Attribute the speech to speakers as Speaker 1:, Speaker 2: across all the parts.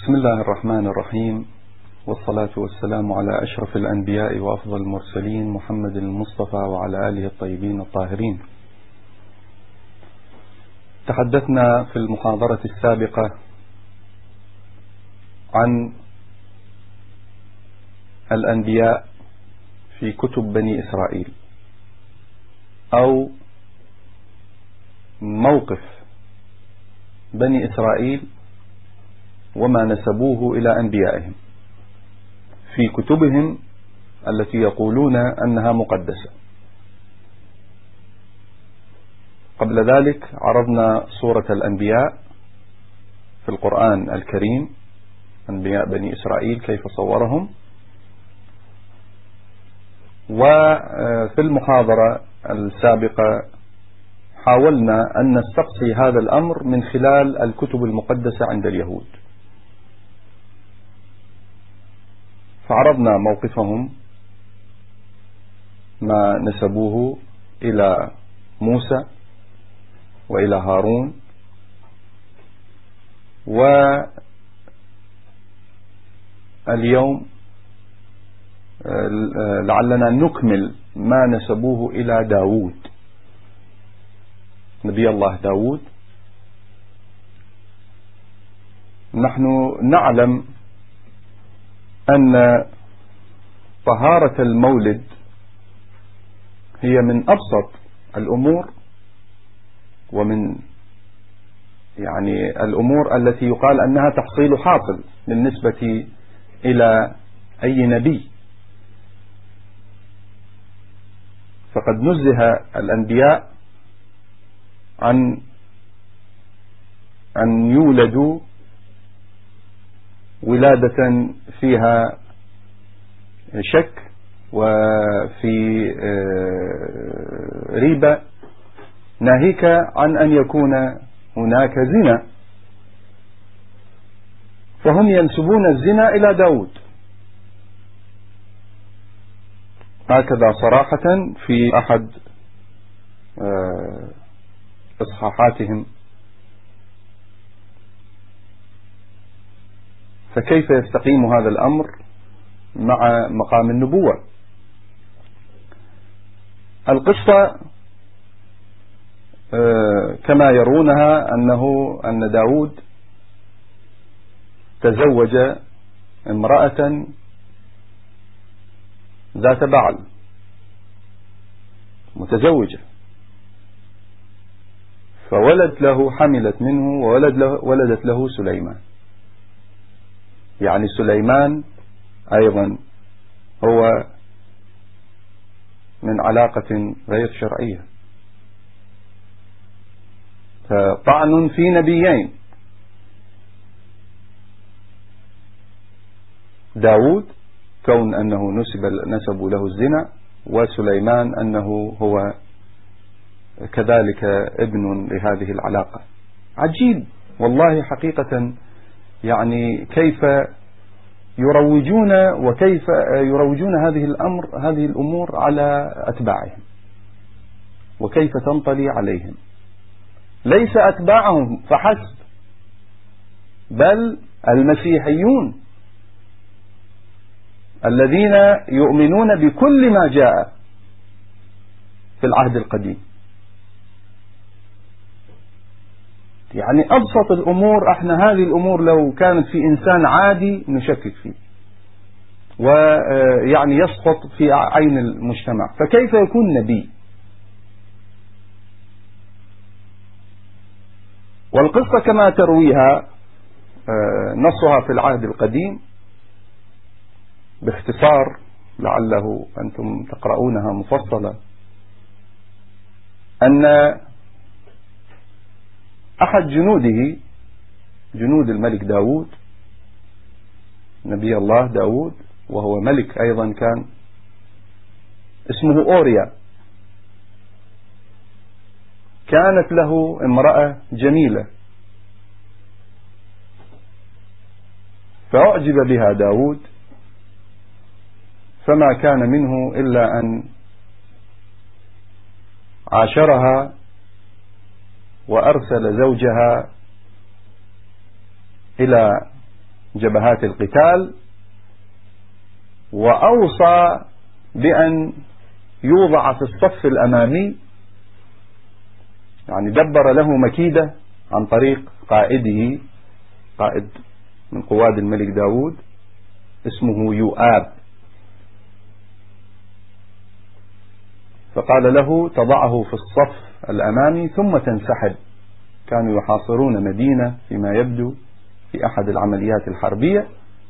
Speaker 1: بسم الله الرحمن الرحيم، والصلاة والسلام على أشرف الأنبياء وأفضل المرسلين محمد المصطفى وعلى آله الطيبين الطاهرين. تحدثنا في المحاضرة السابقة عن الأنبياء في كتب بني إسرائيل، أو موقف بني إسرائيل وما نسبوه إلى أنبيائهم في كتبهم التي يقولون أنها مقدسة. قبل ذلك عرضنا صورة الأنبياء في القرآن الكريم، أنبياء بني إسرائيل كيف صورهم. وفي المحاضرة السابقة حاولنا أن نستقصي هذا الأمر من خلال الكتب المقدسة عند اليهود، فعرضنا موقفهم، ما نسبوه إلى موسى وإلى هارون. واليوم لعلنا نكمل ما نسبوه إلى داود، نبي الله داود. نحن نعلم أن طهارة المولد هي من أبسط الأمور، ومن الأمور التي يقال أنها تحصيل حاصل بالنسبة إلى أي نبي. فقد نزه الأنبياء عن أن يولدوا ولادة فيها شك وفي ريبة، ناهيك عن أن يكون هناك زنا، فهم ينسبون الزنا إلى داود هكذا صراحة في أحد إصحاحاتهم. فكيف يستقيم هذا الأمر مع مقام النبوة؟ القصة كما يرونها أن داود تزوج امرأة ذات بعل، متزوجة، فولد له، حملت منه وولدت له سليمان. يعني سليمان أيضا هو من علاقة غير شرعية، فطعن في نبيين، داود كون أنه نسبوا له الزنا، وسليمان أنه هو كذلك ابن لهذه العلاقة. عجيب والله حقيقة، كيف يروجون وكيف يروجون هذه الأمور على أتباعهم، وكيف تنطلي عليهم. ليس أتباعهم فحسب، بل المسيحيون الذين يؤمنون بكل ما جاء في العهد القديم. أبسط الأمور، احنا هذه الأمور لو كانت في إنسان عادي نشكك فيه يسقط في عين المجتمع، فكيف يكون نبي؟ والقصة كما ترويها نصها في العهد القديم باختصار، لعله أنتم تقرؤونها مفصلة، أن أحد جنوده، جنود الملك داود، نبي الله داود وهو ملك أيضا، كان اسمه أوريا، كانت له امرأة جميلة، فأعجب بها داود، فما كان منه إلا أن عاشرها وأرسل زوجها إلى جبهات القتال، وأوصى بأن يوضع في الصف الأمامي، يعني دبر له مكيدة عن طريق قائده، قائد من قواد الملك داود اسمه يؤاب، فقال له تضعه في الصف الأمامي ثم تنسحب. كانوا يحاصرون مدينة فيما يبدو في أحد العمليات الحربية،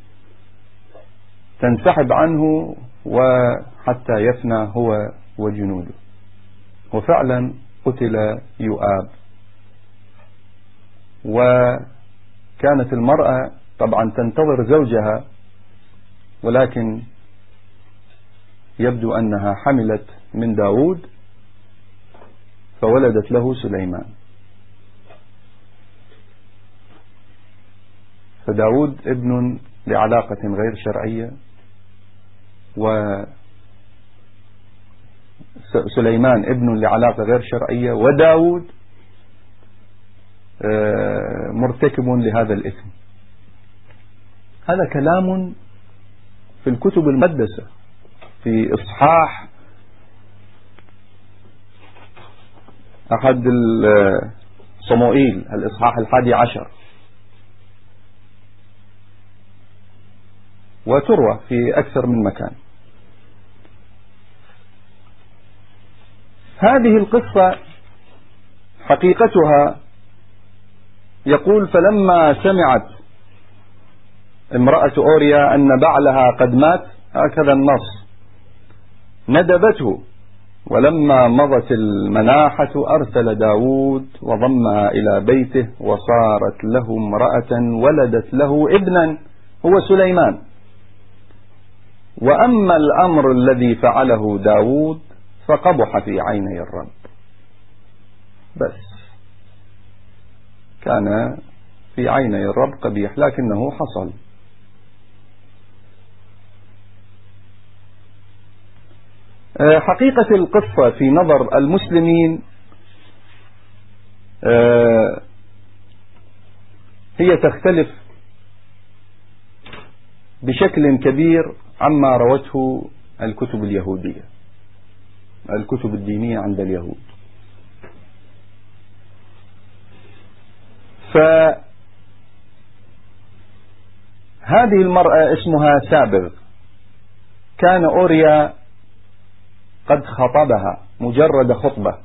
Speaker 1: تنسحب عنه وحتى يفنى هو وجنوده. وفعلا قتل يؤاب. وكانت المرأة طبعا تنتظر زوجها، ولكن يبدو أنها حملت من داود فولدت له سليمان. فداود ابن لعلاقة غير شرعية، وسليمان ابن لعلاقة غير شرعية، وداود مرتكب لهذا الإثم. هذا كلام في الكتب المقدسة في إصحاح أحد صموئيل، الإصحاح 11، وتروى في أكثر من مكان. هذه القصة حقيقتها يقول: فلما سمعت امرأة أوريا أن بعلها قد مات، هكذا النص، ندبته، ولما مضت المناحة أرسل داود وضمها إلى بيته، وصارت له امرأة ولدت له ابنا هو سليمان. وأما الأمر الذي فعله داود فقبح في عيني الرب. بس كان في عيني الرب قبيح، لكنه حصل. حقيقة القصة في نظر المسلمين هي تختلف بشكل كبير عما روته الكتب اليهودية، الكتب الدينية عند اليهود. فهذه المرأة اسمها سابغ، كان أوريا قد خطبها مجرد خطبة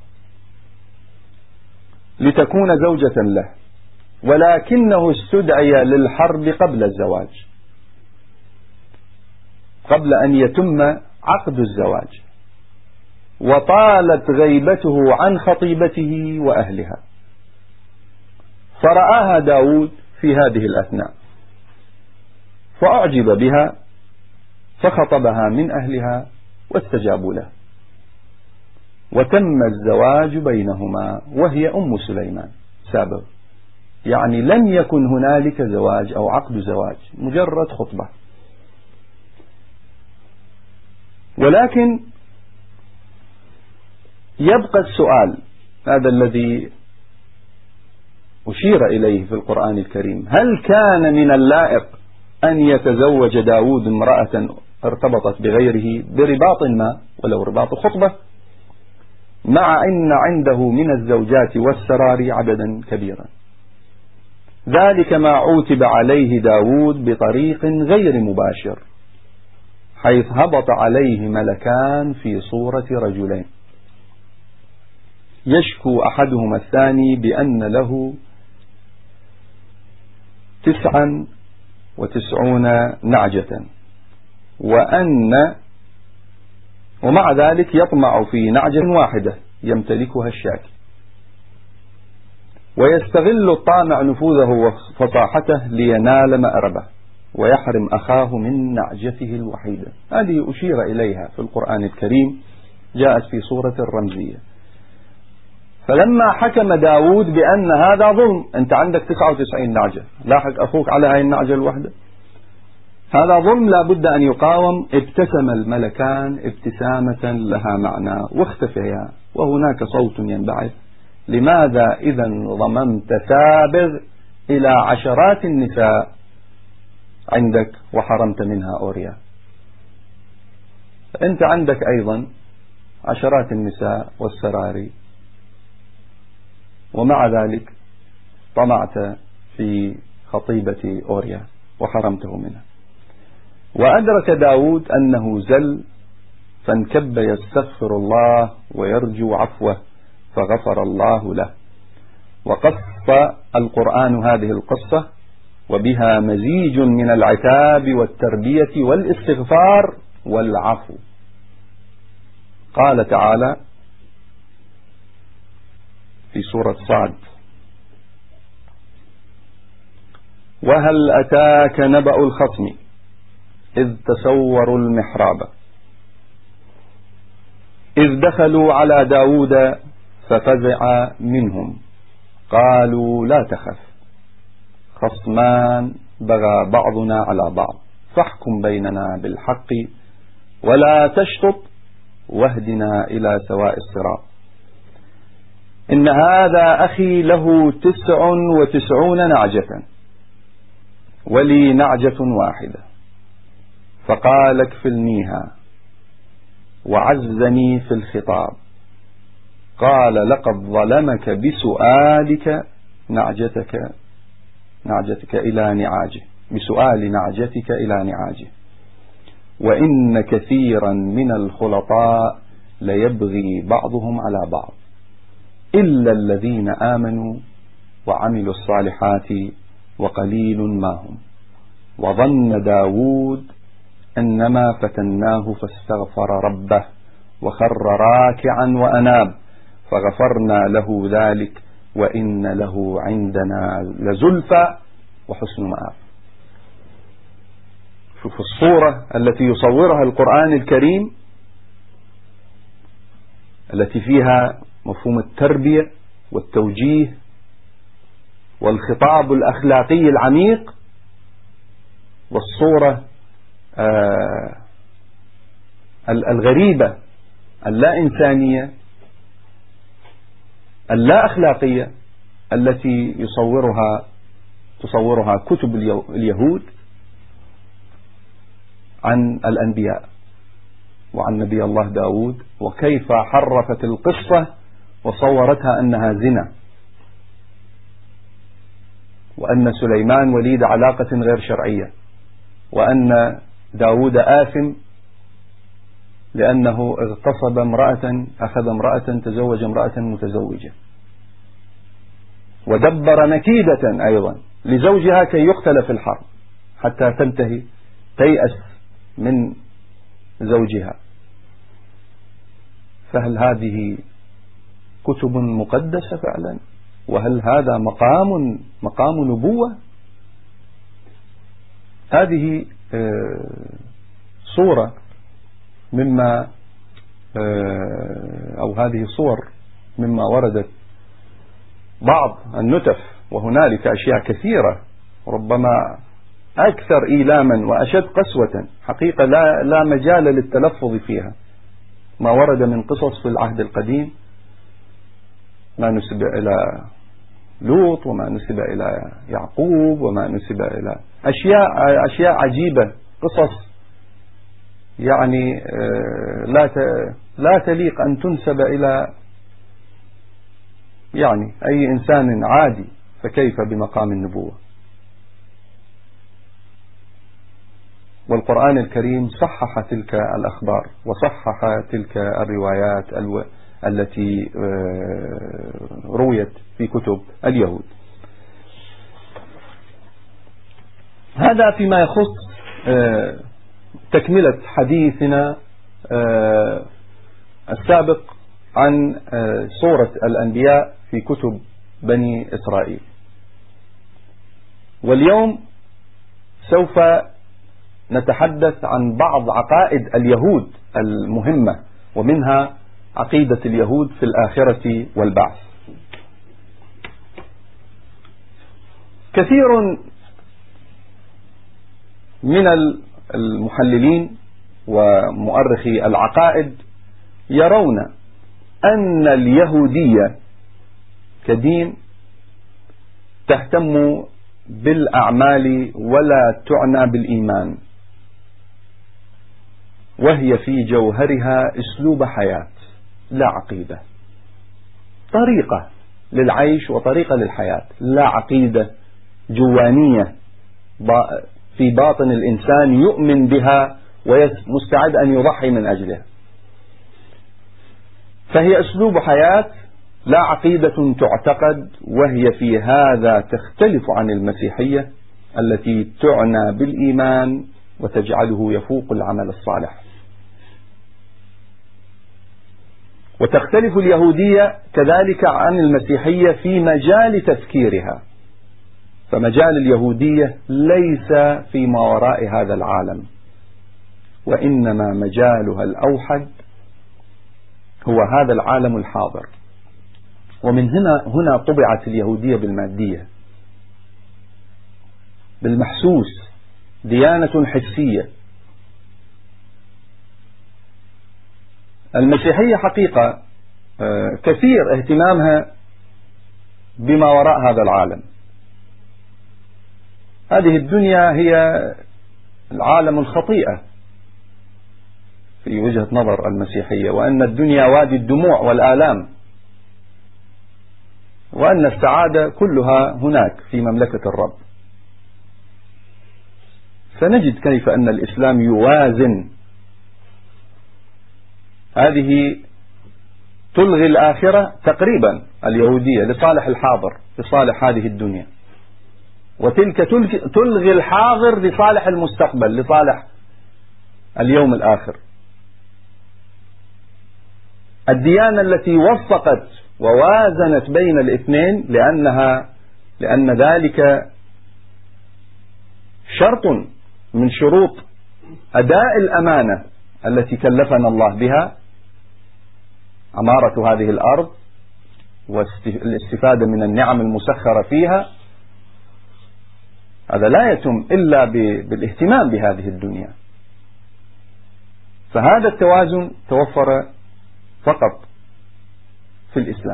Speaker 1: لتكون زوجة له، ولكنه استدعي للحرب قبل الزواج، قبل أن يتم عقد الزواج، وطالت غيبته عن خطيبته وأهلها. فرآها داود في هذه الأثناء فأعجب بها، فخطبها من أهلها واستجابوا له، وتم الزواج بينهما، وهي أم سليمان سابغ. يعني لم يكن هنالك زواج أو عقد زواج، مجرد خطبة. ولكن يبقى السؤال هذا الذي أشير إليه في القرآن الكريم: هل كان من اللائق أن يتزوج داود امرأة ارتبطت بغيره برباط ما ولو رباط خطبة، مع أن عنده من الزوجات والسرار عددا كبيرا؟ ذلك ما عوتب عليه داود بطريق غير مباشر، حيث هبط عليه ملكان في صورة رجلين، يشكو أحدهما الثاني بأن له 99 نعجة، ومع ذلك يطمع في نعجة واحدة يمتلكها الشاكي، ويستغل الطامع نفوذه وفصاحته لينال مأربه ويحرم أخاه من نعجته الوحيدة. هذه أشير إليها في القرآن الكريم، جاءت في صورة رمزية. فلما حكم داود بأن هذا ظلم، أنت عندك 99 نعجة، لاحق أخوك على هذه النعجة الواحدة، هذا ظلم لا بد أن يقاوم. ابتسم الملكان ابتسامة لها معنى واختفيا، وهناك صوت ينبعث: لماذا إذا ضممت سابغ إلى عشرات النساء عندك وحرمت منها أوريا. أنت عندك أيضا عشرات النساء والسراري، ومع ذلك طمعت في خطيبة أوريا وحرمته منها. وأدرك داود أنه زل فانكب يستغفر الله ويرجو عفوه فغفر الله له. وقص القرآن هذه القصة وبها مزيج من العتاب والتربية والاستغفار والعفو. قال تعالى في سورة صاد: وهل أتاك نبأ الخصم إذ تسوروا المحراب إذ دخلوا على داود ففزع منهم قالوا لا تخف خصمان بغى بعضنا على بعض فاحكم بيننا بالحق ولا تشطط واهدنا إلى سواء الصراط إن هذا أخي له 99 نعجة ولي نعجة واحدة فقال اكفلنيها وعزني في الخطاب قال لقد ظلمك بسؤال نعجتك إلى نعاجه بسؤال نعجتك إلى نعاجه وإن كثيرا من الخلطاء ليبغي بعضهم على بعض إلا الذين آمنوا وعملوا الصالحات وقليل ما هم وظن داود أنما فتناه فاستغفر ربه وخر راكعا وأناب فغفرنا له ذلك وإن له عندنا لزلفى وحسن مآب. شوف الصورة التي يصورها القرآن الكريم التي فيها مفهوم التربية والتوجيه والخطاب الأخلاقي العميق، والصورة الغريبة اللا إنسانية اللا أخلاقية التي تصورها كتب اليهود عن الأنبياء وعن نبي الله داود، وكيف حرفت القصة وصورتها أنها زنا، وأن سليمان وليد علاقة غير شرعية، وأن داود آثم لأنه اغتصب امرأة، أخذ امرأة، تزوج امرأة متزوجة، ودبر مكيدة أيضا لزوجها كي يقتل في الحرب حتى تنتهي تيأس من زوجها. فهل هذه كتب مقدسة فعلا؟ وهل هذا مقام نبوة؟ هذه صورة مما أو هذه صور مما وردت بعض النتف، وهنالك أشياء كثيرة ربما أكثر إيلاما وأشد قسوة حقيقة لا مجال للتلفظ فيها. ما ورد من قصص في العهد القديم، ما نسب إلى لوط وما نسب إلى يعقوب وما نسب إلى أشياء عجيبة، قصص يعني لا تليق أن تنسب إلى يعني أي إنسان عادي، فكيف بمقام النبوة؟ والقرآن الكريم صحح تلك الأخبار وصحح تلك الروايات التي رويت في كتب اليهود. هذا فيما يخص تكملة حديثنا السابق عن صورة الأنبياء في كتب بني إسرائيل. واليوم سوف نتحدث عن بعض عقائد اليهود المهمة، ومنها عقيدة اليهود في الآخرة والبعث. كثير من المحللين ومؤرخي العقائد يرون أن اليهودية كدين تهتم بالأعمال ولا تعنى بالإيمان، وهي في جوهرها أسلوب حياة لا عقيدة، طريقة للعيش وطريقة للحياة، لا عقيدة جوانية في باطن الإنسان يؤمن بها ومستعد أن يضحي من أجلها. فهي أسلوب حياة لا عقيدة تعتقد، وهي في هذا تختلف عن المسيحية التي تعنى بالإيمان وتجعله يفوق العمل الصالح. وتختلف اليهودية كذلك عن المسيحية في مجال تفكيرها، فمجال اليهودية ليس فيما وراء هذا العالم، وإنما مجالها الأوحد هو هذا العالم الحاضر. ومن هنا طبعت اليهودية بالمادية، بالمحسوس، ديانة حسية. المسيحية حقيقة كثير اهتمامها بما وراء هذا العالم. هذه الدنيا هي العالم الخطيئة في وجهة نظر المسيحية، وأن الدنيا وادي الدموع والآلام، وأن السعادة كلها هناك في مملكة الرب. فنجد كيف أن الإسلام يوازن هذه، تلغي الآخرة تقريبا اليهودية لصالح الحاضر، لصالح هذه الدنيا، وتلك تلغي الحاضر لصالح المستقبل، لصالح اليوم الآخر. الديانة التي وفقت ووازنت بين الاثنين لأن ذلك شرط من شروط أداء الأمانة التي كلفنا الله بها، عمارة هذه الأرض والاستفادة من النعم المسخرة فيها. هذا لا يتم إلا بالاهتمام بهذه الدنيا. فهذا التوازن توفر فقط في الإسلام.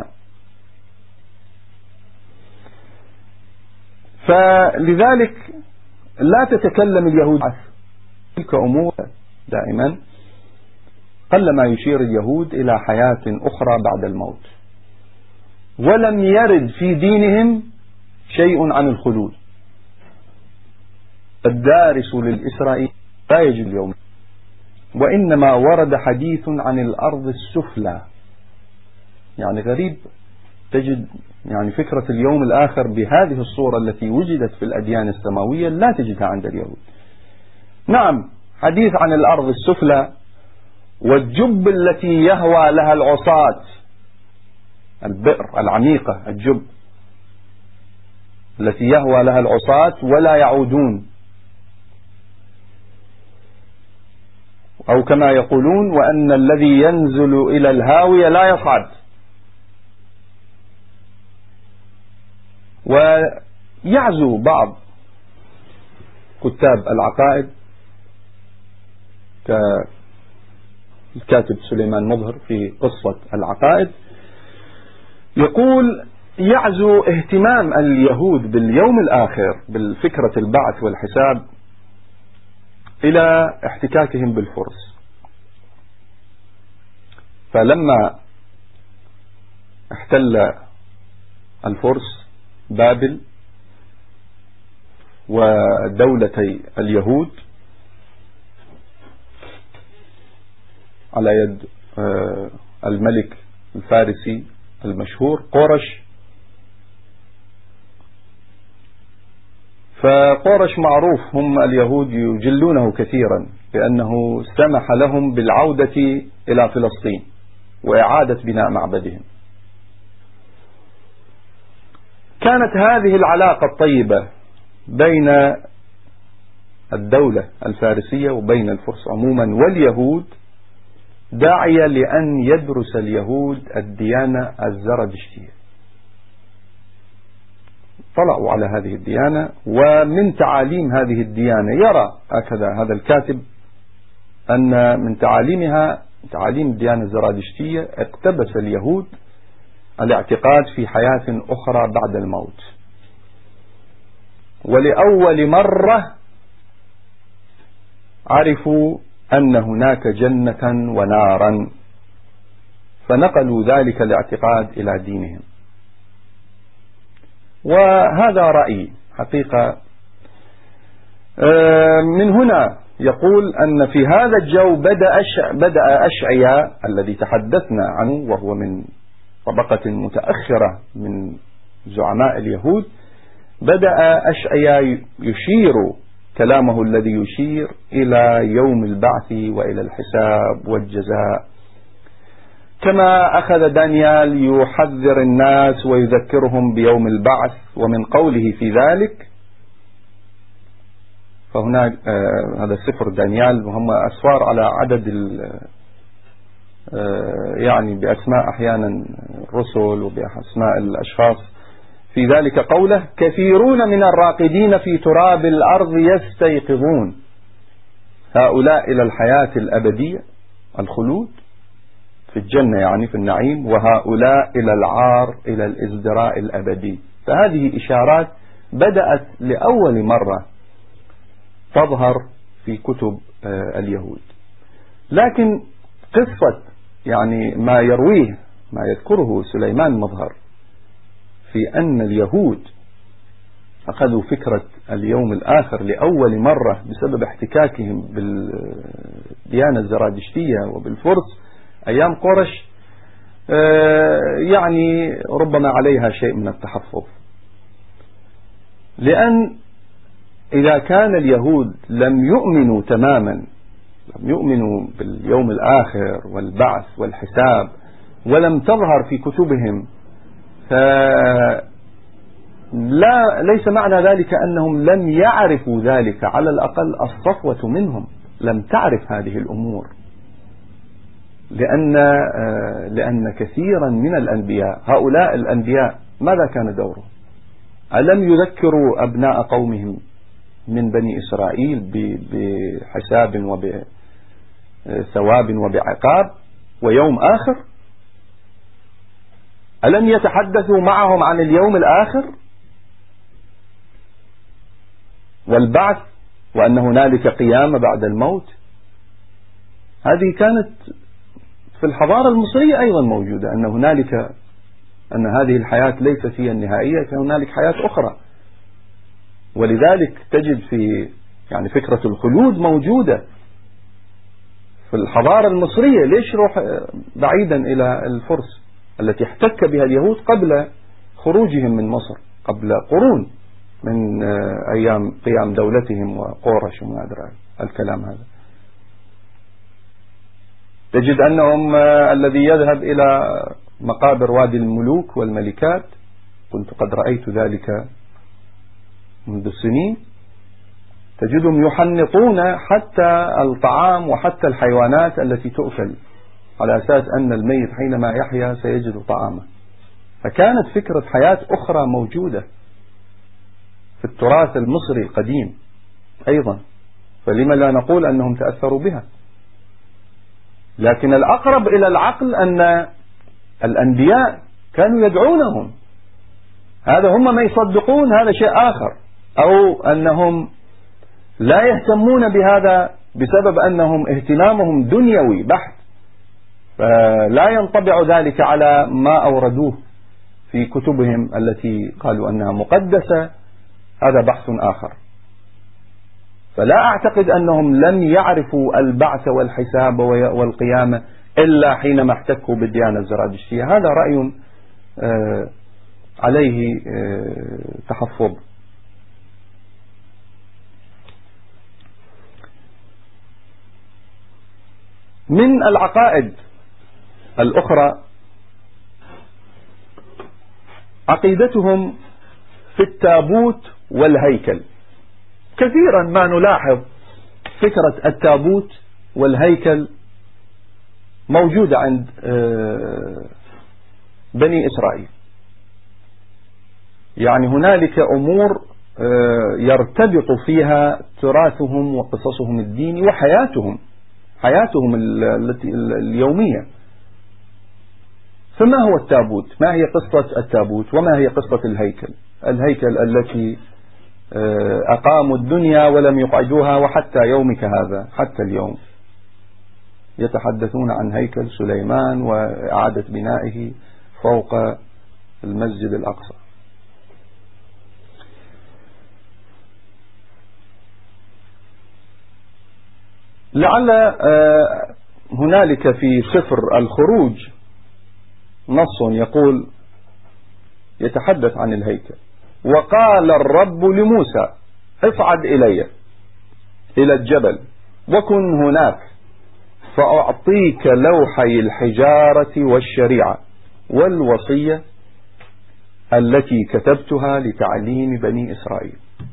Speaker 1: فلذلك لا تتكلم اليهود تلك أمور دائما، قلما يشير اليهود إلى حياة أخرى بعد الموت، ولم يرد في دينهم شيء عن الخلود. الدارس للإسرائيل لا يجد اليوم، وإنما ورد حديث عن الأرض السفلى. يعني غريب تجد يعني فكرة اليوم الآخر بهذه الصورة التي وجدت في الأديان السماوية لا تجدها عند اليهود. نعم، حديث عن الأرض السفلى والجب التي يهوى لها العصاة، البئر العميقة، الجب التي يهوى لها العصاة ولا يعودون، أو كما يقولون وأن الذي ينزل إلى الهاوية لا يصعد. ويعزو بعض كتاب العقائد كالكاتب سليمان مظهر في قصة العقائد، يقول يعزو اهتمام اليهود باليوم الآخر، بالفكرة البعث والحساب، إلى احتكاكهم بالفرس. فلما احتل الفرس بابل ودولتي اليهود على يد الملك الفارسي المشهور قورش، فقورش معروف هم اليهود يجلونه كثيرا لأنه سمح لهم بالعودة إلى فلسطين وإعادة بناء معبدهم. كانت هذه العلاقة الطيبة بين الدولة الفارسية وبين الفرس عموما واليهود داعية لأن يدرس اليهود الديانة الزرادشتية. طلعوا على هذه الديانة، ومن تعاليم هذه الديانة يرى هكذا هذا الكاتب أن من تعاليمها، تعاليم الديانة الزرادشتية، اقتبس اليهود الاعتقاد في حياة أخرى بعد الموت، ولأول مرة عرفوا أن هناك جنة ونارا، فنقلوا ذلك الاعتقاد إلى دينهم. وهذا رأيي حقيقة. من هنا يقول أن في هذا الجو بدأ أشعياء الذي تحدثنا عنه، وهو من طبقة متأخرة من زعماء اليهود، بدأ أشعياء يشير كلامه الذي يشير إلى يوم البعث وإلى الحساب والجزاء، كما أخذ دانيال يحذر الناس ويذكرهم بيوم البعث. ومن قوله في ذلك، فهناك هذا سفر دانيال، وهم أسفار على عدد يعني بأسماء أحيانا الرسل وبأسماء الأشخاص. في ذلك قوله: كثيرون من الراقدين في تراب الأرض يستيقظون، هؤلاء إلى الحياة الأبدية الخلود في الجنة يعني في النعيم، وهؤلاء إلى العار إلى الازدراء الأبدي. فهذه إشارات بدأت لأول مرة تظهر في كتب اليهود. لكن قصة يعني ما يرويه ما يذكره سليمان مظهر في أن اليهود أخذوا فكرة اليوم الآخر لأول مرة بسبب احتكاكهم بالديانة الزرادشتية وبالفرس أيام قرش، يعني ربما عليها شيء من التحفظ. لأن إذا كان اليهود لم يؤمنوا تماما، لم يؤمنوا باليوم الآخر والبعث والحساب، ولم تظهر في كتبهم، ليس معنى ذلك أنهم لم يعرفوا ذلك. على الأقل الصفوة منهم لم تعرف هذه الأمور، لأن كثيرا من الأنبياء، هؤلاء الأنبياء ماذا كان دورهم؟ ألم يذكروا أبناء قومهم من بني إسرائيل بحساب وبثواب وبعقاب ويوم آخر؟ ألم يتحدثوا معهم عن اليوم الآخر والبعث، وأن هنالك قيامة بعد الموت؟ هذه كانت في الحضارة المصرية أيضا موجودة، أن هذه الحياة ليست هي النهائية، كان هنالك حياة أخرى. ولذلك تجد في يعني فكرة الخلود موجودة في الحضارة المصرية. ليش روح بعيدا إلى الفرس التي احتك بها اليهود قبل خروجهم من مصر، قبل قرون من أيام قيام دولتهم وقورش وما أدري الكلام هذا. تجد أنهم الذي يذهب إلى مقابر وادي الملوك والملكات، كنت قد رأيت ذلك منذ السنين، تجدهم يحنطون حتى الطعام وحتى الحيوانات التي تؤكل، على أساس أن الميت حينما يحيا سيجد طعامه. فكانت فكرة حياة أخرى موجودة في التراث المصري القديم أيضا، فلما لا نقول أنهم تأثروا بها؟ لكن الأقرب إلى العقل أن الأنبياء كانوا يدعونهم، هذا هم ما يصدقون، هذا شيء آخر. أو أنهم لا يهتمون بهذا بسبب أنهم اهتمامهم دنيوي بحت، فلا ينطبع ذلك على ما أوردوه في كتبهم التي قالوا أنها مقدسة، هذا بحث آخر. فلا أعتقد أنهم لم يعرفوا البعث والحساب والقيامة إلا حينما احتكوا بالديانة الزرادشتية. هذا رأي عليه تحفظ. من العقائد الأخرى عقيدتهم في التابوت والهيكل. كثيرا ما نلاحظ فكرة التابوت والهيكل موجودة عند بني إسرائيل. يعني هنالك أمور يرتبط فيها تراثهم وقصصهم الديني وحياتهم اليومية. فما هو التابوت؟ ما هي قصة التابوت؟ وما هي قصة الهيكل؟ الهيكل التي أقاموا الدنيا ولم يقعدوها، وحتى يومك هذا حتى اليوم يتحدثون عن هيكل سليمان وإعادة بنائه فوق المسجد الأقصى. لعل هنالك في سفر الخروج نص يقول يتحدث عن الهيكل: وقال الرب لموسى اصعد إلى الجبل وكن هناك فأعطيك لوحي الحجارة والشريعة والوصية التي كتبتها لتعليم بني إسرائيل.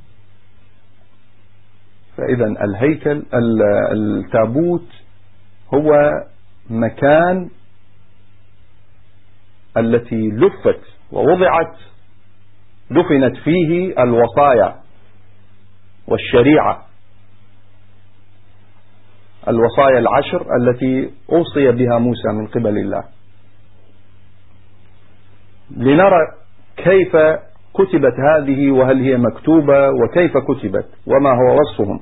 Speaker 1: فإذا الهيكل التابوت هو مكان التي لفت ووضعت دفنت فيه الوصايا والشريعة، الوصايا العشر التي أوصي بها موسى من قبل الله. لنرى كيف كتبت هذه، وهل هي مكتوبة، وكيف كتبت، وما هو وصفهم.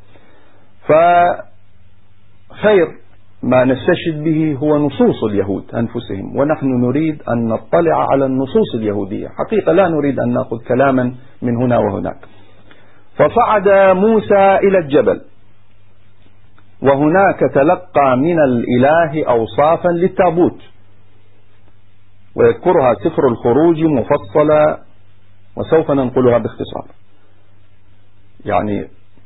Speaker 1: فخير ما نستشهد به هو نصوص اليهود أنفسهم، ونحن نريد أن نطلع على النصوص اليهودية حقيقة، لا نريد أن نأخذ كلاما من هنا وهناك. فصعد موسى إلى الجبل، وهناك تلقى من الإله أوصافا للتابوت، ويذكرها سفر الخروج مفصلة، وسوف ننقلها باختصار. يعني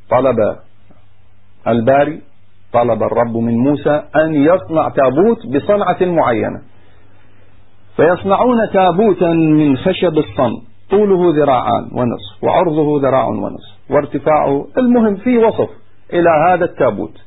Speaker 1: طلب الرب من موسى أن يصنع تابوت بصنعة معينة، فيصنعون تابوتا من خشب الصمت، طوله ذراعان ونصف وعرضه ذراع ونصف وارتفاعه، المهم في وصف إلى هذا التابوت،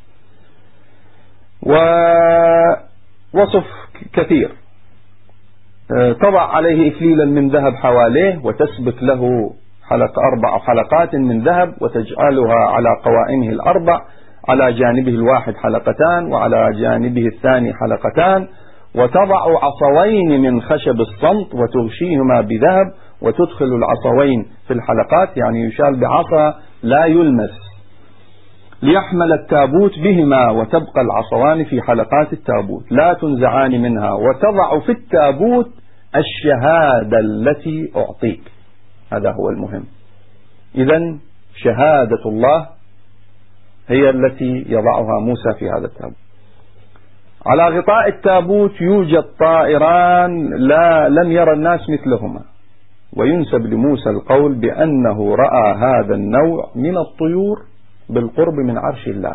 Speaker 1: ووصف كثير. تضع عليه إكليلا من ذهب حواليه، وتسبك له 4 حلقات من ذهب، وتجعلها على قوائمه الأربع، على جانبه الواحد حلقتان وعلى جانبه الثاني حلقتان، وتضع عصوين من خشب الصمت وتغشيهما بذهب، وتدخل العصوين في الحلقات، يعني يشال بعصا لا يلمس، ليحمل التابوت بهما، وتبقى العصوان في حلقات التابوت لا تنزعان منها، وتضع في التابوت الشهادة التي أعطيك. هذا هو المهم. إذن شهادة الله هي التي يضعها موسى في هذا التابوت. على غطاء التابوت يوجد طائران لم يرى الناس مثلهما، وينسب لموسى القول بأنه رأى هذا النوع من الطيور بالقرب من عرش الله.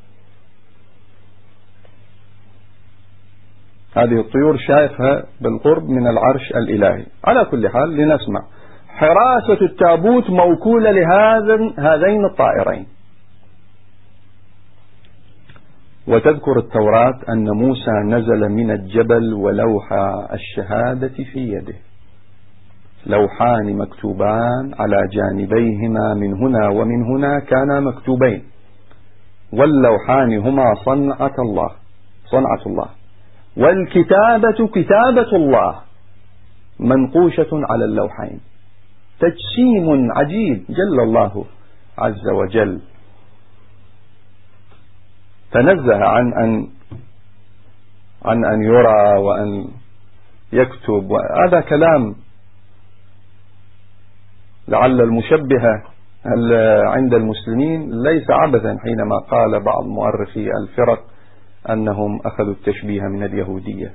Speaker 1: هذه الطيور شايفها بالقرب من العرش الإلهي. على كل حال لنسمع. حراسة التابوت موكولة لهذين الطائرين. وتذكر التوراة أن موسى نزل من الجبل ولوح الشهادة في يده، لوحان مكتوبان على جانبيهما من هنا ومن هنا كانا مكتوبين، واللوحان هما صنعة الله، والكتابة كتابة الله منقوشة على اللوحين. تجسيم عجيب، جل الله عز وجل تنزه عن أن يرى وأن يكتب. وهذا كلام لعل المشبهة عند المسلمين ليس عبثا حينما قال بعض مؤرخي الفرق أنهم أخذوا التشبيه من اليهودية.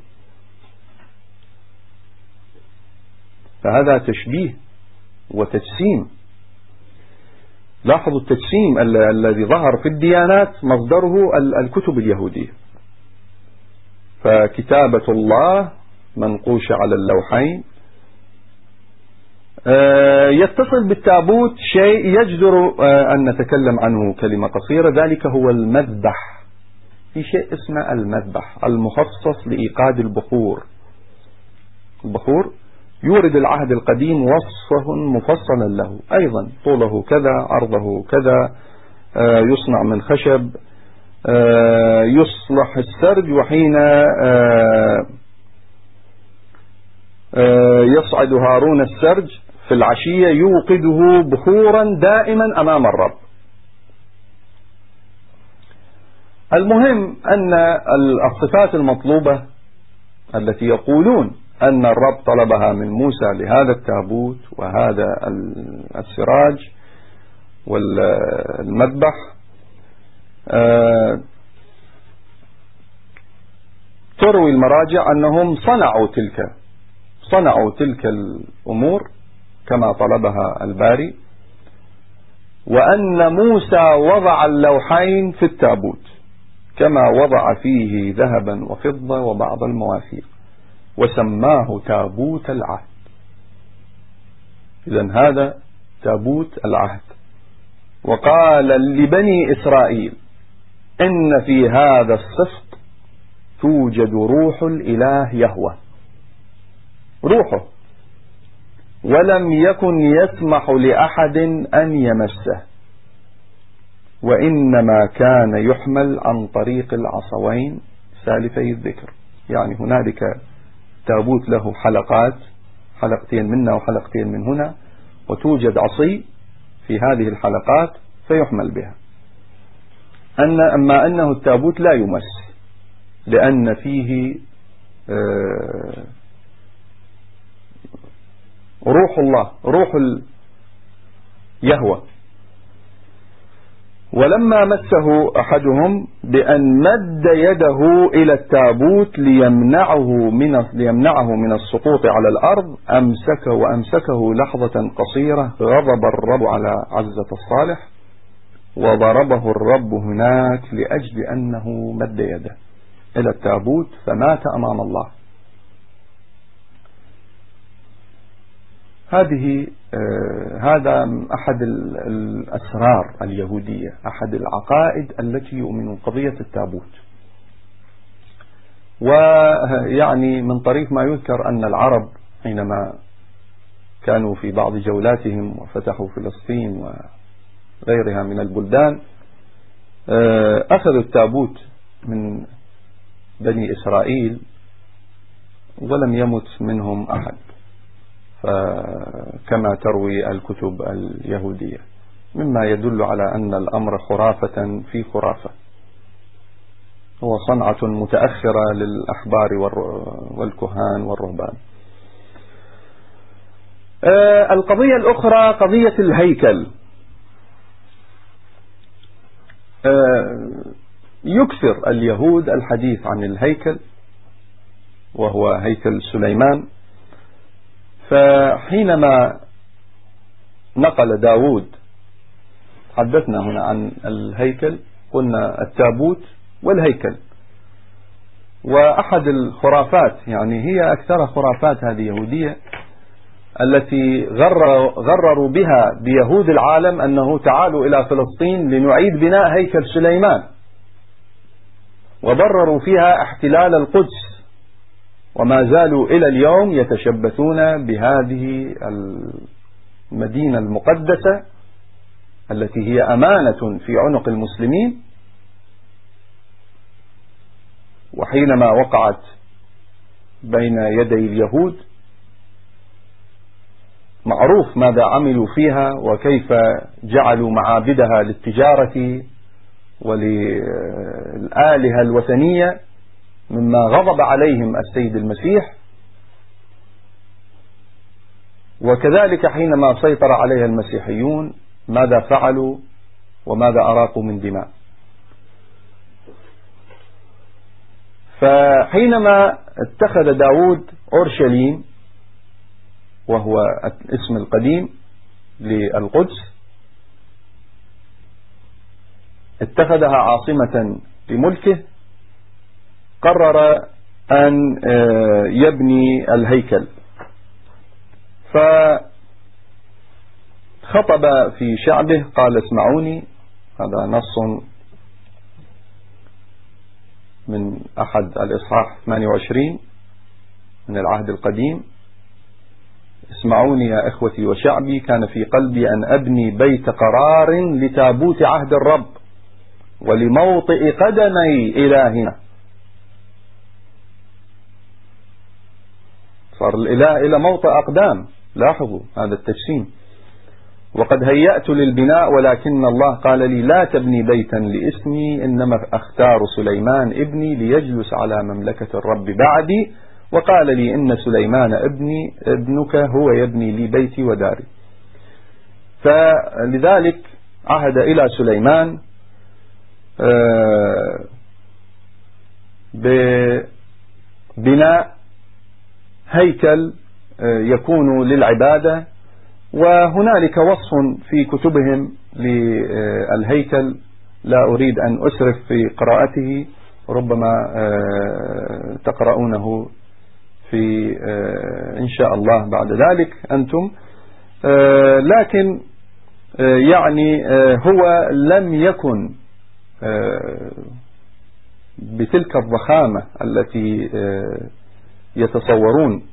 Speaker 1: فهذا تشبيه وتجسيم. لاحظوا التجسيم الذي ظهر في الديانات مصدره الكتب اليهودية. فكتابة الله منقوشة على اللوحين. يتصل بالتابوت شيء يجدر أن نتكلم عنه كلمة قصيرة، ذلك هو المذبح. في شيء اسمه المذبح المخصص لإيقاد البخور. البخور يورد العهد القديم وصفه مفصلا له، أيضا طوله كذا، عرضه كذا، يصنع من خشب، يصلح السرج، وحين يصعد هارون السرج في العشية يوقده بخورا دائما أمام الرب. المهم أن الصفات المطلوبة التي يقولون أن الرب طلبها من موسى لهذا التابوت وهذا السراج والمذبح تروي المراجع أنهم صنعوا تلك الأمور كما طلبها الباري، وأن موسى وضع اللوحين في التابوت كما وضع فيه ذهبا وفضة وبعض المواثيق وسماه تابوت العهد. إذن هذا تابوت العهد. وقال لبني إسرائيل إن في هذا الصفط توجد روح الإله يهوه، روحه، ولم يكن يسمح لأحد أن يمسه، وإنما كان يحمل عن طريق العصوين سالفي الذكر. يعني هنالك تابوت له حلقتين منا وحلقتين من هنا، وتوجد عصي في هذه الحلقات فيحمل بها. أما أنه التابوت لا يمس لأن فيه روح الله، روح يهوه. ولما مسه أحدهم بأن مد يده إلى التابوت ليمنعه من السقوط على الأرض أمسكه لحظة قصيرة، غضب الرب على عزة الصالح وضربه الرب هناك لأجل أنه مد يده إلى التابوت فمات أمام الله. هذا أحد الأسرار اليهودية، أحد العقائد التي يؤمن قضية التابوت. ويعني من طريق ما يذكر أن العرب حينما كانوا في بعض جولاتهم وفتحوا فلسطين وغيرها من البلدان أخذوا التابوت من بني إسرائيل ولم يمت منهم أحد، كما تروي الكتب اليهودية، مما يدل على أن الأمر خرافة في خرافة، هو صنعة متأخرة للأحبار والكهان والرهبان. القضية الأخرى قضية الهيكل. يكثر اليهود الحديث عن الهيكل وهو هيكل سليمان. فحينما نقل داود، حدثنا هنا عن الهيكل، قلنا التابوت والهيكل. وأحد الخرافات، يعني هي أكثر خرافات هذه يهودية التي غرروا بها بيهود العالم، أنه تعالوا إلى فلسطين لنعيد بناء هيكل سليمان، وبرروا فيها احتلال القدس، وما زالوا إلى اليوم يتشبثون بهذه المدينة المقدسة التي هي أمانة في عنق المسلمين. وحينما وقعت بين يدي اليهود معروف ماذا عملوا فيها وكيف جعلوا معابدها للتجارة وللآلهة الوثنية، مما غضب عليهم السيد المسيح. وكذلك حينما سيطر عليها المسيحيون ماذا فعلوا وماذا أراقوا من دماء. فحينما اتخذ داود أورشليم، وهو الاسم القديم للقدس، اتخذها عاصمة لملكه، قرر أن يبني الهيكل. فخطب في شعبه قال: اسمعوني. هذا نص من أحد الإصحاح 28 من العهد القديم: اسمعوني يا إخوتي وشعبي، كان في قلبي أن أبني بيت قرار لتابوت عهد الرب ولموطئ قدمي إلهنا. صار الإله إلى موطئ أقدام، لاحظوا هذا التجسيم. وقد هيأت للبناء ولكن الله قال لي لا تبني بيتا لاسمي إنما أختار سليمان ابني ليجلس على مملكة الرب بعدي، وقال لي إن سليمان ابنك هو يبني لي بيتي وداري. فلذلك عهد إلى سليمان ببناء هيكل يكون للعبادة. وهنالك وصف في كتبهم للهيكل لا أريد أن أسرف في قراءته، ربما تقرؤونه في إن شاء الله بعد ذلك أنتم. لكن يعني هو لم يكن بتلك الضخامة التي يتصورون.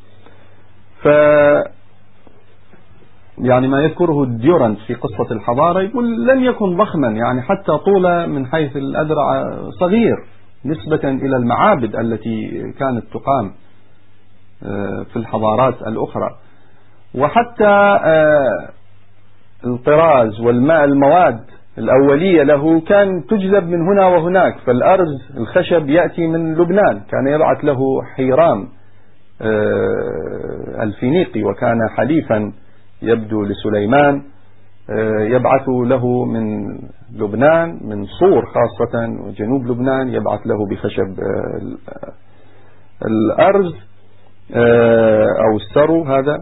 Speaker 1: يعني ما يذكره ديورانت في قصة الحضارة يقول لم يكن ضخما، يعني حتى طوله من حيث الأذرع صغير نسبة إلى المعابد التي كانت تقام في الحضارات الأخرى. وحتى الطراز والمواد الأولية له كان تجذب من هنا وهناك. فالأرز الخشب يأتي من لبنان، كان يبعث له حيرام الفينيقي وكان حليفا يبدو لسليمان، يبعث له من لبنان من صور خاصة وجنوب لبنان، يبعث له بخشب الأرز أو السرو هذا.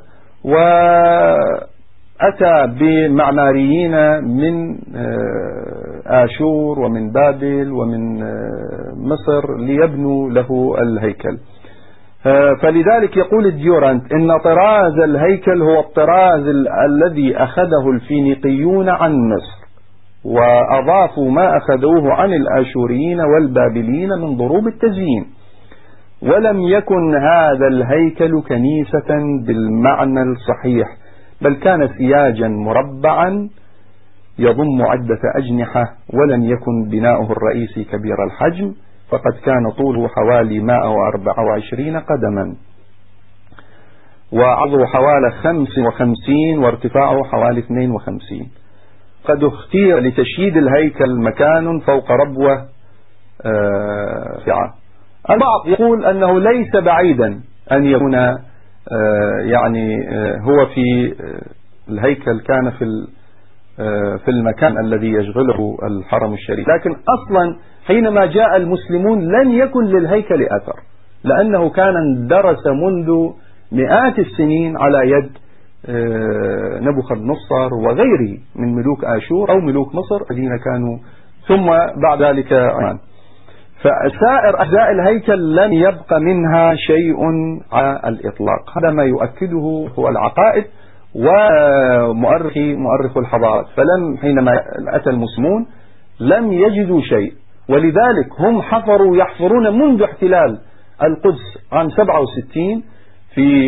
Speaker 1: وأتى بمعماريين من آشور ومن بابل ومن مصر ليبنوا له الهيكل. فلذلك يقول ديورانت إن طراز الهيكل هو الطراز الذي أخذه الفينيقيون عن مصر، وأضافوا ما أخذوه عن الآشوريين والبابليين من ضروب التزيين. ولم يكن هذا الهيكل كنيسة بالمعنى الصحيح، بل كان سياجا مربعا يضم عدة أجنحة، ولم يكن بناؤه الرئيسي كبير الحجم، فقد كان طوله حوالي 124 قدما، وعرضه حوالي 55 وارتفاعه حوالي 52. قد اختير لتشييد الهيكل مكان فوق ربوة سعة. البعض يقول أنه ليس بعيدا أن يكون يعني هو في الهيكل كان في المكان الذي يشغله الحرم الشريف، لكن أصلا حينما جاء المسلمون لم يكن للهيكل أثر، لأنه كان اندرس منذ مئات السنين على يد نبوخذ نصر وغيره من ملوك آشور أو ملوك مصر الذين كانوا، ثم بعد ذلك عمان. فسائر أجزاء الهيكل لم يبق منها شيء على الإطلاق. هذا ما يؤكده هو العقائد ومؤرخ الحضارات. فلم حينما أتى المسلمون لم يجدوا شيء، ولذلك هم يحفرون منذ احتلال القدس عام 67 في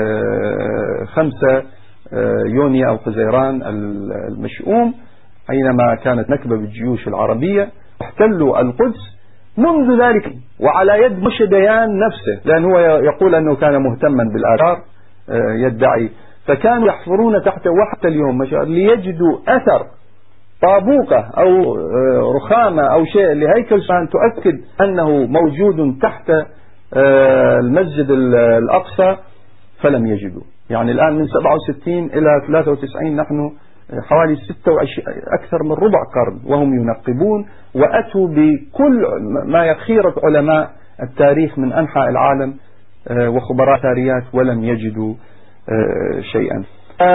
Speaker 1: 5 يونيو أو خزيران المشؤوم، حينما كانت نكبة بالجيوش العربية احتلوا القدس. منذ ذلك وعلى يد موشي ديان نفسه، لأنه هو يقول أنه كان مهتما بالآثار يدعي، فكانوا يحفرون تحت وحتى اليوم ليجدوا أثر طابوقة أو رخامة أو شيء لهيكل كان تؤكد أنه موجود تحت المسجد الأقصى، فلم يجدوا. يعني الآن من 67 إلى 93 نحن حوالي 26 أكثر من ربع قرن وهم ينقبون، وأتوا بكل ما يخيرة علماء التاريخ من أنحاء العالم وخبراء تاريخ ولم يجدوا شيئا.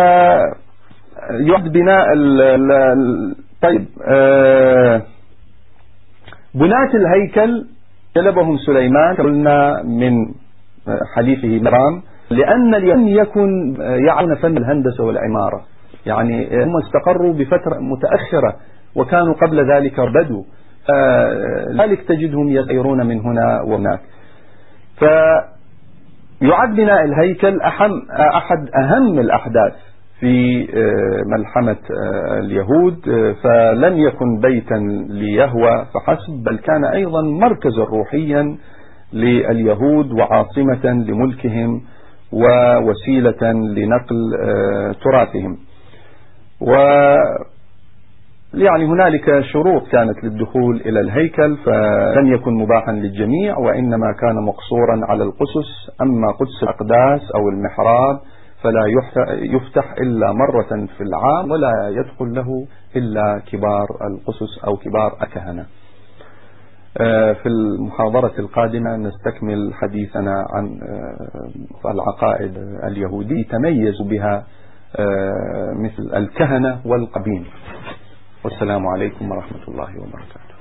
Speaker 1: يعد بناء طيب بناة الهيكل طلبهم سليمان قلنا من حليفه مرام، لأن لم يكن يعلم فن الهندسة والعمارة، يعني هم استقروا بفترة متأخرة وكانوا قبل ذلك بدو، لذلك تجدهم يسيرون من هنا وهناك. فيعد بناء الهيكل أحد أهم الأحداث في ملحمة اليهود، فلم يكن بيتا ليهوى فحسب، بل كان أيضا مركزا روحيا لليهود وعاصمة لملكهم ووسيلة لنقل تراثهم. يعني هنالك شروط كانت للدخول إلى الهيكل، فلم يكن مباحا للجميع، وإنما كان مقصورا على القسس. أما قدس الأقداس أو المحراب فلا يفتح إلا مرة في العام، ولا يدخل له إلا كبار القسس أو كبار الكهنة. في المحاضرة القادمة نستكمل حديثنا عن العقائد اليهودية تميز بها مثل الكهنة والقبين. والسلام عليكم ورحمة الله وبركاته.